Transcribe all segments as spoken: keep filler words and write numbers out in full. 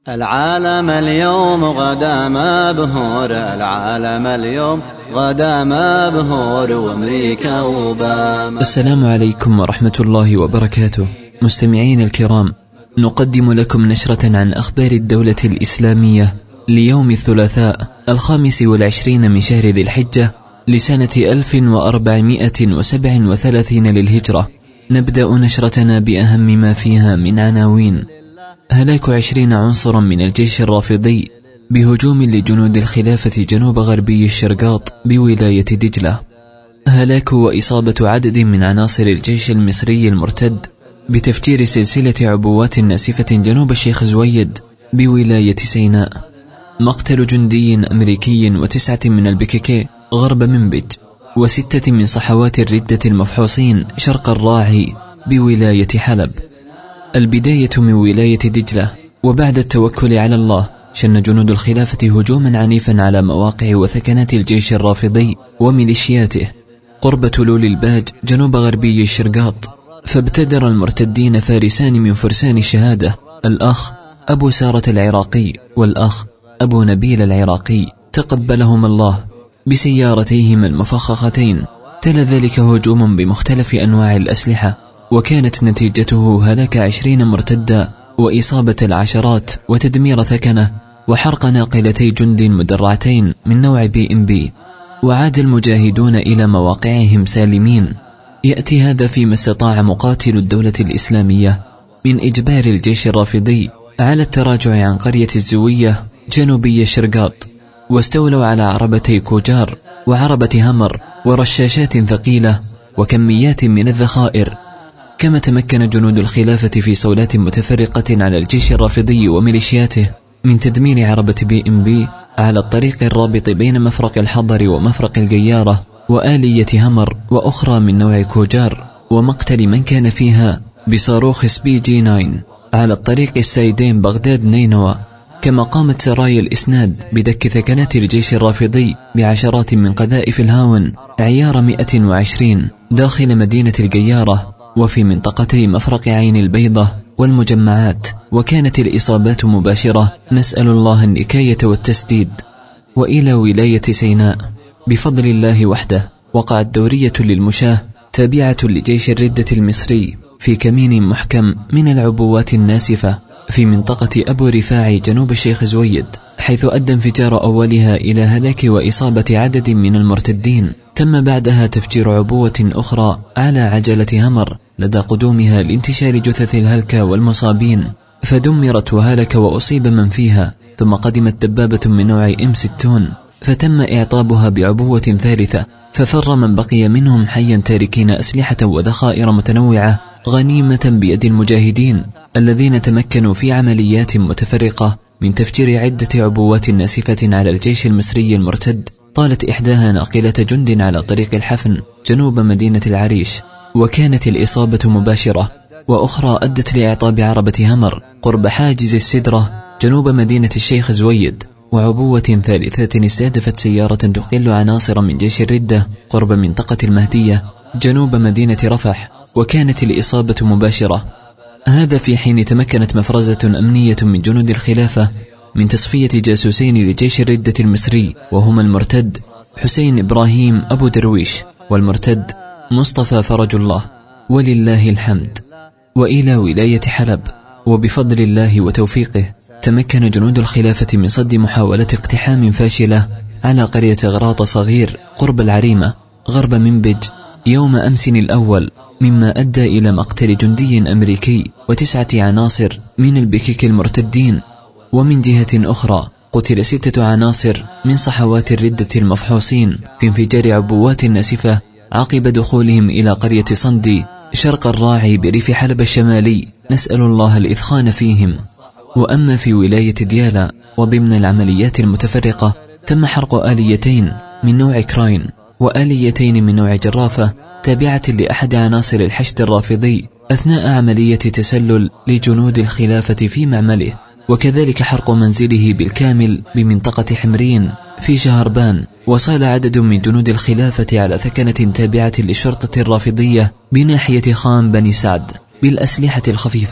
العالم اليوم غدا مبهور، العالم اليوم غدا مبهور، وامريكا وأوباما. السلام عليكم ورحمة الله وبركاته. مستمعين الكرام، نقدم لكم نشرة عن أخبار الدولة الإسلامية ليوم الثلاثاء الخامس والعشرين من شهر ذي الحجة لسنة ألف وأربعمائة وسبع وثلاثين للهجرة. نبدأ نشرتنا بأهم ما فيها من عناوين: هلاك عشرين عنصرا من الجيش الرافضي بهجوم لجنود الخلافة جنوب غربي الشرقاط بولاية دجلة. هلاك وإصابة عدد من عناصر الجيش المصري المرتد بتفجير سلسلة عبوات ناسفة جنوب الشيخ زويد بولاية سيناء. مقتل جندي أمريكي وتسعة من البككي غرب منبج، وستة من صحوات الردة المفحوصين شرق الراعي بولاية حلب. البداية من ولاية دجلة. وبعد التوكل على الله، شن جنود الخلافة هجوما عنيفا على مواقع وثكنات الجيش الرافضي وميليشياته قرب تلول الباج جنوب غربي الشرقاط. فابتدر المرتدين فارسان من فرسان الشهادة، الأخ أبو سارة العراقي والأخ أبو نبيل العراقي تقبلهم الله، بسيارتيهما المفخختين. تلا ذلك هجوم بمختلف أنواع الأسلحة، وكانت نتيجته هلاك عشرين مرتدا وإصابة العشرات وتدمير ثكنة وحرق ناقلتي جند مدرعتين من نوع بي ام بي. وعاد المجاهدون إلى مواقعهم سالمين. يأتي هذا فيما استطاع مقاتل الدولة الإسلامية من إجبار الجيش الرافضي على التراجع عن قرية الزوية جنوبي الشرقاط، واستولوا على عربتي كوجار وعربة همر ورشاشات ثقيلة وكميات من الذخائر. كما تمكن جنود الخلافة في صولات متفرقة على الجيش الرافضي وميليشياته من تدمير عربة بي ام بي على الطريق الرابط بين مفرق الحضر ومفرق الجيارة وآلية همر وأخرى من نوع كوجار، ومقتل من كان فيها بصاروخ سبي جي تسعة على الطريق السايدين بغداد نينوى. كما قامت سرايا الإسناد بدك ثكنات الجيش الرافضي بعشرات من قذائف الهاون عيار مئة وعشرين داخل مدينة الجيارة وفي منطقتي مفرق عين البيضة والمجمعات، وكانت الإصابات مباشرة، نسأل الله النكاية والتسديد. وإلى ولاية سيناء. بفضل الله وحده وقعت دورية للمشاة تابعة لجيش الردة المصري في كمين محكم من العبوات الناسفة في منطقة أبو رفاعي جنوب الشيخ زويد، حيث أدى انفجار أولها إلى هلاك وإصابة عدد من المرتدين. تم بعدها تفجير عبوة أخرى على عجلة همر لدى قدومها لانتشال جثث الهلكة والمصابين، فدمرت وهلك وأصيب من فيها. ثم قدمت دبابة من نوع إم ستين فتم إعطابها بعبوة ثالثة، ففر من بقي منهم حيا تاركين أسلحة وذخائر متنوعة غنيمة بيد المجاهدين الذين تمكنوا في عمليات متفرقة من تفجير عدة عبوات ناسفة على الجيش المصري المرتد. طالت إحداها ناقلة جند على طريق الحفن جنوب مدينة العريش، وكانت الإصابة مباشرة، وأخرى أدت لإعطاب عربة همر قرب حاجز السدرة جنوب مدينة الشيخ زويد. وعبوة ثالثة استهدفت سيارة تقل عناصر من جيش الردة قرب منطقة المهدية جنوب مدينة رفح، وكانت الإصابة مباشرة. هذا في حين تمكنت مفرزة أمنية من جنود الخلافة من تصفية جاسوسين لجيش الردة المصري، وهما المرتد حسين إبراهيم أبو درويش والمرتد مصطفى فرج الله، ولله الحمد. وإلى ولاية حلب. وبفضل الله وتوفيقه تمكن جنود الخلافة من صد محاولة اقتحام فاشلة على قرية غراط صغير قرب العريمة غرب منبج يوم أمس الأول، مما أدى إلى مقتل جندي أمريكي وتسعة عناصر من البكيك المرتدين. ومن جهة أخرى قتل ستة عناصر من صحوات الردة المفحوصين في انفجار عبوات ناسفة عقب دخولهم إلى قرية صندي شرق الراعي بريف حلب الشمالي، نسأل الله الإثخان فيهم. وأما في ولاية ديالى، وضمن العمليات المتفرقة تم حرق آليتين من نوع كراين وآليتين من نوع جرافة تابعة لأحد عناصر الحشد الرافضي أثناء عملية تسلل لجنود الخلافة في معمله، وكذلك حرق منزله بالكامل بمنطقة حمرين في شهربان. وصال عدد من جنود الخلافة على ثكنة تابعة للشرطة الرافضية بناحية خان بني سعد بالأسلحة الخفيفة،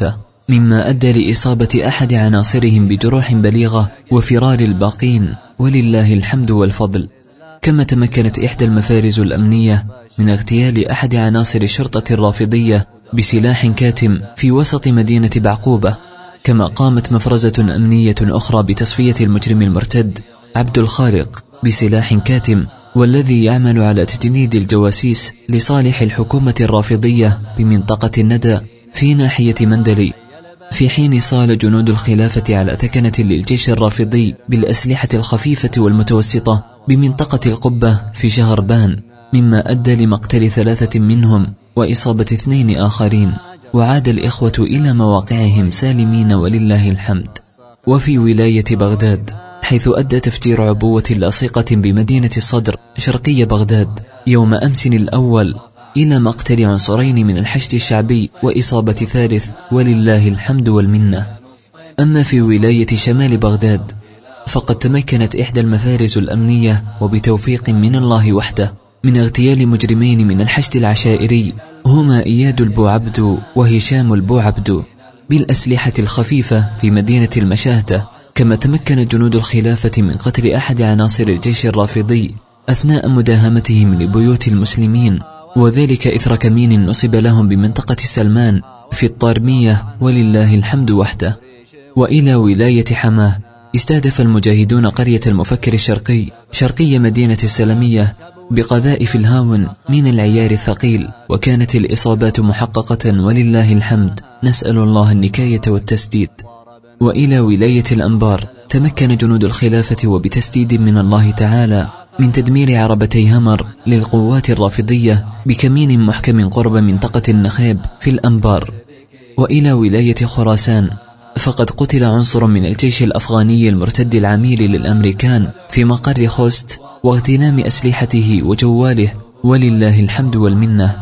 مما أدى لإصابة أحد عناصرهم بجروح بليغة وفرار الباقين، ولله الحمد والفضل. كما تمكنت إحدى المفارز الأمنية من اغتيال أحد عناصر الشرطة الرافضية بسلاح كاتم في وسط مدينة بعقوبة. كما قامت مفرزة أمنية أخرى بتصفية المجرم المرتد عبد الخالق بسلاح كاتم، والذي يعمل على تجنيد الجواسيس لصالح الحكومة الرافضية بمنطقة الندى في ناحية مندلي، في حين صال جنود الخلافة على ثكنة للجيش الرافضي بالأسلحة الخفيفة والمتوسطة بمنطقة القبة في شهربان، مما أدى لمقتل ثلاثة منهم وإصابة اثنين آخرين، وعاد الإخوة إلى مواقعهم سالمين ولله الحمد. وفي ولاية بغداد، حيث أدى تفجير عبوة لاصقة بمدينة الصدر شرقي بغداد يوم أمس الأول إلى مقتل عنصرين من الحشد الشعبي وإصابة ثالث ولله الحمد والمنة. أما في ولاية شمال بغداد، فقد تمكنت إحدى المفارز الأمنية وبتوفيق من الله وحده من اغتيال مجرمين من الحشد العشائري، هما إياد البوعبد وهشام البوعبد بالأسلحة الخفيفة في مدينة المشاهدة. كما تمكن جنود الخلافة من قتل أحد عناصر الجيش الرافضي أثناء مداهمتهم لبيوت المسلمين، وذلك إثر كمين نصب لهم بمنطقة السلمان في الطارمية ولله الحمد وحده. وإلى ولاية حماه، استهدف المجاهدون قرية المفكر الشرقي شرقي مدينة السلمية بقذائف الهاون من العيار الثقيل، وكانت الإصابات محققة ولله الحمد، نسأل الله النكاية والتسديد. وإلى ولاية الأنبار، تمكن جنود الخلافة وبتسديد من الله تعالى من تدمير عربتي همر للقوات الرافضية بكمين محكم قرب منطقة النخيب في الأنبار. وإلى ولاية خراسان، فقد قتل عنصر من الجيش الأفغاني المرتد العميل للأمريكان في مقر خوست واغتنام أسلحته وجواله ولله الحمد والمنة.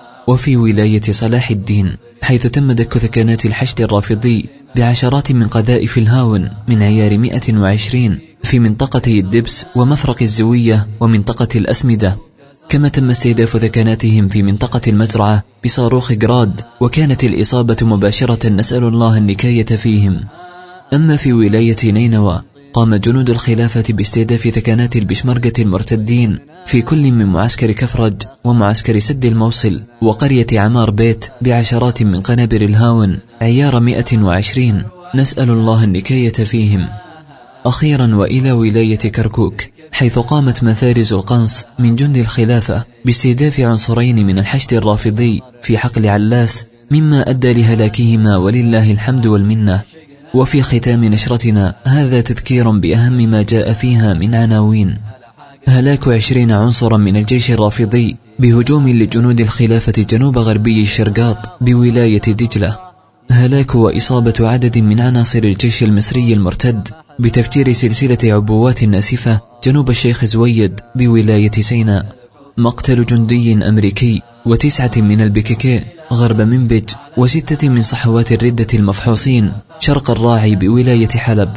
وفي ولاية صلاح الدين، حيث تم دك ثكنات الحشد الرافضي بعشرات من قذائف الهاون من عيار مئة وعشرين في منطقة الدبس ومفرق الزوية ومنطقة الأسمدة. كما تم استهداف ثكناتهم في منطقة المزرعة بصاروخ جراد، وكانت الإصابة مباشرة، نسأل الله النكاية فيهم. أما في ولاية نينوى، قام جنود الخلافة باستهداف ثكنات البشمركة المرتدين في كل من معسكر كفرج ومعسكر سد الموصل وقرية عمار بيت بعشرات من قنابر الهاون عيار مئة وعشرين، نسأل الله النكاية فيهم. أخيرا وإلى ولاية كركوك، حيث قامت مفارز القنص من جند الخلافة باستهداف عنصرين من الحشد الرافضي في حقل علاس، مما أدى لهلاكهما ولله الحمد والمنة. وفي ختام نشرتنا هذا تذكير بأهم ما جاء فيها من عناوين: هلاك عشرين عنصرا من الجيش الرافضي بهجوم لجنود الخلافة جنوب غربي الشرقاط بولاية دجلة. هلاك وإصابة عدد من عناصر الجيش المصري المرتد بتفجير سلسلة عبوات ناسفة جنوب الشيخ زويد بولاية سيناء. مقتل جندي أمريكي وتسعة من البككي غرب منبج، وستة من صحوات الردة المفحوصين شرق الراعي بولاية حلب.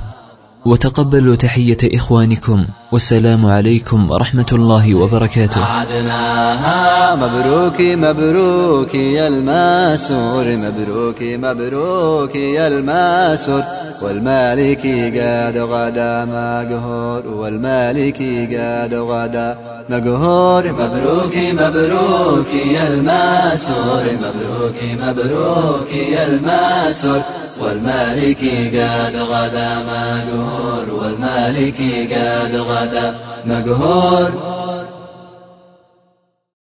وتقبلوا تحية إخوانكم، والسلام عليكم ورحمة الله وبركاته. عدناها مبروك مبروك يا الماسور، مبروك مبروك يا الماسور، والمالكي قاد غدا مقهور، والمالكي قاد غدا مقهور. مبروك مبروك يا الماسور، مبروك مبروك يا الماسور، والمالكي قاد غدا مقهور، والمالكي قاد غدا مقهور.